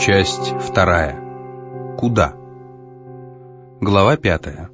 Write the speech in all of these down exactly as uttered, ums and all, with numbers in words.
Часть вторая. Куда? Глава пятая.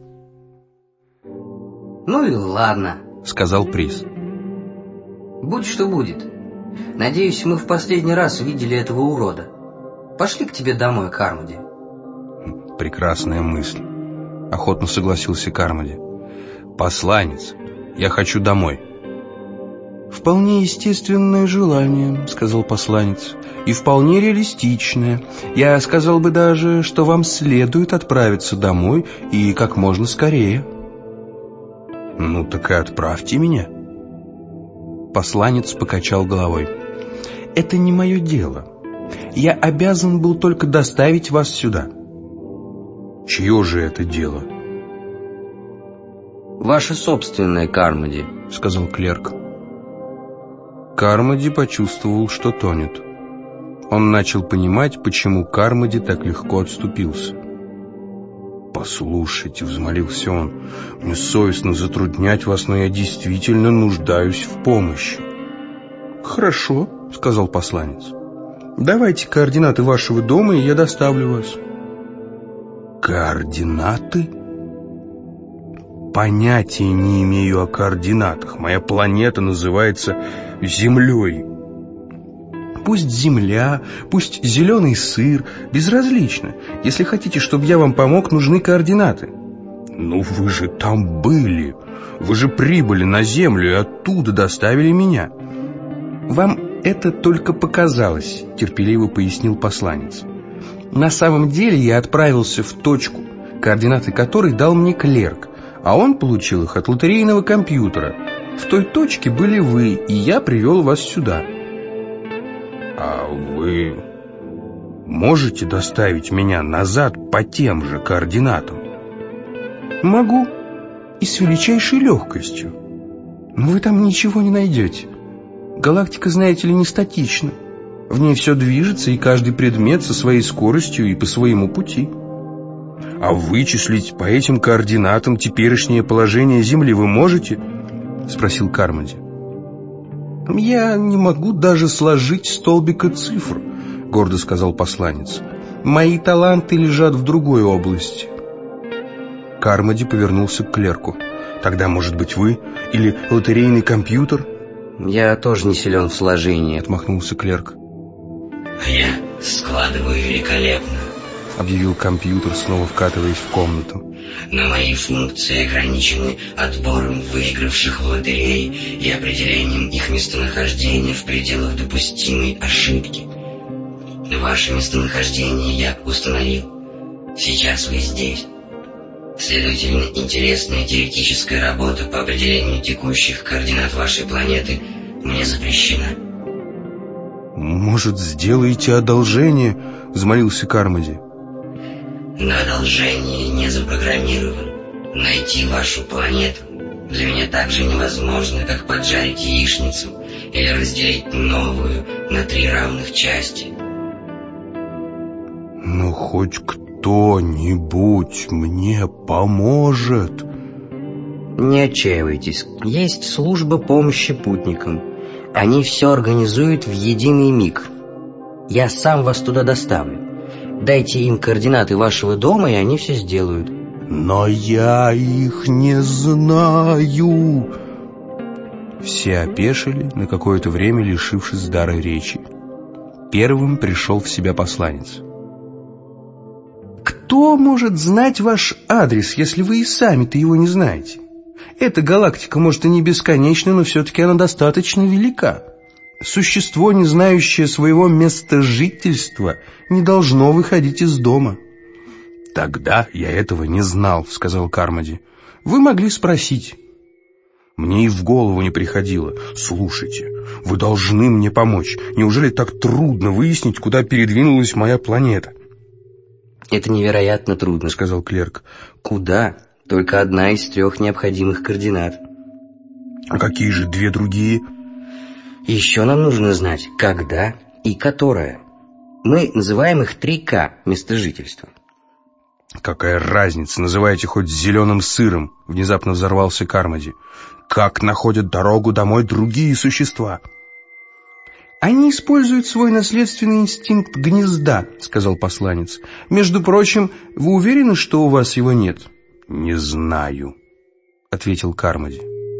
Ну и ладно, сказал Приз. Будь что будет. Надеюсь, мы в последний раз видели этого урода. Пошли к тебе домой, Кармоди. Прекрасная мысль, охотно согласился Кармоди. Посланец, я хочу домой. «Вполне естественное желание», — сказал посланец, — «и вполне реалистичное. Я сказал бы даже, что вам следует отправиться домой и как можно скорее». «Ну так и отправьте меня». Посланец покачал головой. «Это не мое дело. Я обязан был только доставить вас сюда». «Чье же это дело?» «Ваше собственное, Кармоди», — сказал клерк. Кармоди почувствовал, что тонет. Он начал понимать, почему Кармоди так легко отступился. «Послушайте», — взмолился он, — «мне совестно затруднять вас, но я действительно нуждаюсь в помощи». «Хорошо», — сказал посланец. «Давайте координаты вашего дома, и я доставлю вас». «Координаты?» «Понятия не имею о координатах. Моя планета называется Землей». «Пусть земля, пусть зеленый сыр, безразлично. Если хотите, чтобы я вам помог, нужны координаты». «Ну вы же там были. Вы же прибыли на Землю и оттуда доставили меня». «Вам это только показалось», — терпеливо пояснил посланец. «На самом деле я отправился в точку, координаты которой дал мне клерк, а он получил их от лотерейного компьютера. В той точке были вы, и я привел вас сюда». «А вы можете доставить меня назад по тем же координатам?» «Могу, и с величайшей легкостью. Но вы там ничего не найдете. Галактика, знаете ли, не статична. В ней все движется, и каждый предмет со своей скоростью и по своему пути». «А вычислить по этим координатам теперешнее положение Земли вы можете?» — спросил Кармоди. «Я не могу даже сложить столбика цифр», — гордо сказал посланец. «Мои таланты лежат в другой области». Кармоди повернулся к клерку. «Тогда, может быть, вы или лотерейный компьютер?» «Я тоже не силен в сложении», — отмахнулся клерк. «А я складываю великолепно», — объявил компьютер, снова вкатываясь в комнату. «Но мои функции ограничены отбором выигравших в лотерее и определением их местонахождения в пределах допустимой ошибки. Ваше местонахождение я установил. Сейчас вы здесь. Следовательно, интересная теоретическая работа по определению текущих координат вашей планеты мне запрещена». «Может, сделаете одолжение?» — взмолился Кармоди. «На одолжение не запрограммирован. Найти вашу планету для меня так же невозможно, как поджарить яичницу или разделить новую на три равных части». «Ну, хоть кто-нибудь мне поможет?» «Не отчаивайтесь. Есть служба помощи путникам. Они все организуют в единый миг. Я сам вас туда доставлю. Дайте им координаты вашего дома, и они все сделают». «Но я их не знаю». Все опешили, на какое-то время лишившись дара речи. Первым пришел в себя посланец. «Кто может знать ваш адрес, если вы и сами-то его не знаете? Эта галактика, может, и не бесконечна, но все-таки она достаточно велика. Существо, не знающее своего места жительства, не должно выходить из дома». «Тогда я этого не знал», — сказал Кармоди. «Вы могли спросить». «Мне и в голову не приходило. Слушайте, вы должны мне помочь. Неужели так трудно выяснить, куда передвинулась моя планета?» «Это невероятно трудно», — сказал клерк. «Куда? Только одна из трех необходимых координат». «А какие же две другие?» «Еще нам нужно знать, когда и которая. Мы называем их три ка место жительства». «Какая разница, называйте хоть зеленым сыром», — внезапно взорвался Кармоди. «Как находят дорогу домой другие существа?» «Они используют свой наследственный инстинкт гнезда», — сказал посланец. «Между прочим, вы уверены, что у вас его нет?» «Не знаю», — ответил Кармоди.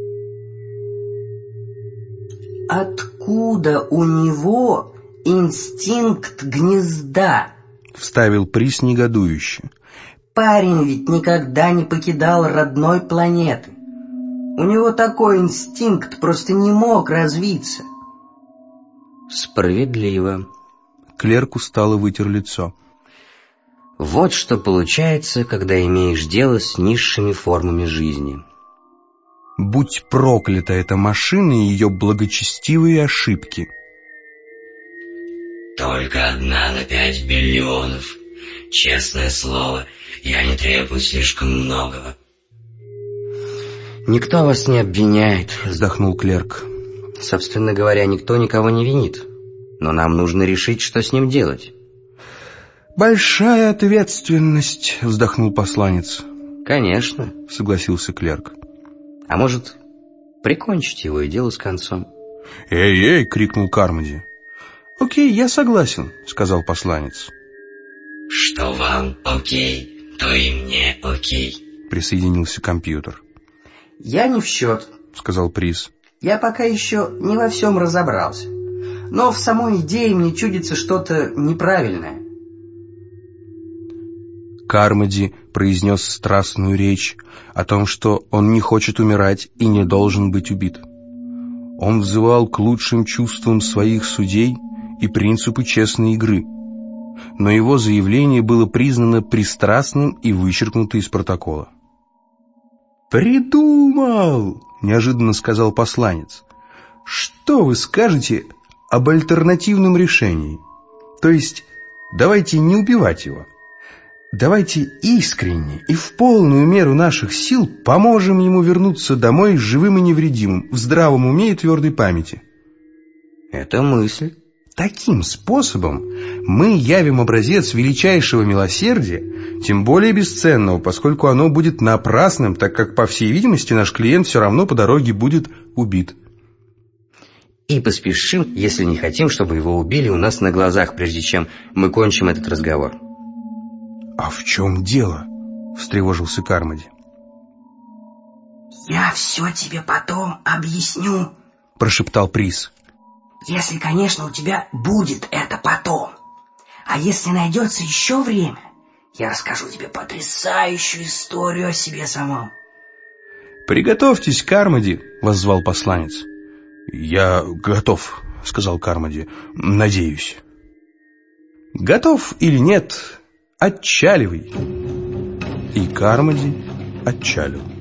«Откуда у него инстинкт гнезда?» — вставил Приз негодующе. «Парень ведь никогда не покидал родной планеты. У него такой инстинкт просто не мог развиться». «Справедливо». Клерк устало вытер лицо. «Вот что получается, когда имеешь дело с низшими формами жизни». «Будь проклята эта машина и ее благочестивые ошибки». «Только одна на пять биллионов. Честное слово, я не требую слишком многого». «Никто вас не обвиняет», — вздохнул клерк. «Собственно говоря, никто никого не винит. Но нам нужно решить, что с ним делать». «Большая ответственность», — вздохнул посланец. «Конечно», — согласился клерк. «А может, прикончить его и дело с концом?» «Эй-эй!» — крикнул Кармоди. «Окей, я согласен», — сказал посланец. «Что вам окей, то и мне окей», — присоединился компьютер. «Я не в счет», — сказал Приз. «Я пока еще не во всем разобрался. Но в самой идее мне чудится что-то неправильное». Кармоди произнес страстную речь о том, что он не хочет умирать и не должен быть убит. Он взывал к лучшим чувствам своих судей и принципу честной игры, но его заявление было признано пристрастным и вычеркнуто из протокола. «Придумал!» — неожиданно сказал посланец. «Что вы скажете об альтернативном решении? То есть, давайте не убивать его. Давайте искренне и в полную меру наших сил поможем ему вернуться домой живым и невредимым, в здравом уме и твердой памяти». «Это мысль». Таким способом мы явим образец величайшего милосердия, тем более бесценного, поскольку оно будет напрасным, так как, по всей видимости, наш клиент все равно по дороге будет убит. И поспешим, если не хотим, чтобы его убили у нас на глазах, прежде чем мы кончим этот разговор. «А в чем дело?» — встревожился Кармоди. «Я все тебе потом объясню», — прошептал Приз. «Если, конечно, у тебя будет это потом. А если найдется еще время, я расскажу тебе потрясающую историю о себе самом». «Приготовьтесь, Кармоди», — воззвал посланец. «Я готов», — сказал Кармоди. «Надеюсь». «Готов или нет, отчаливай». И Кармоди отчалил.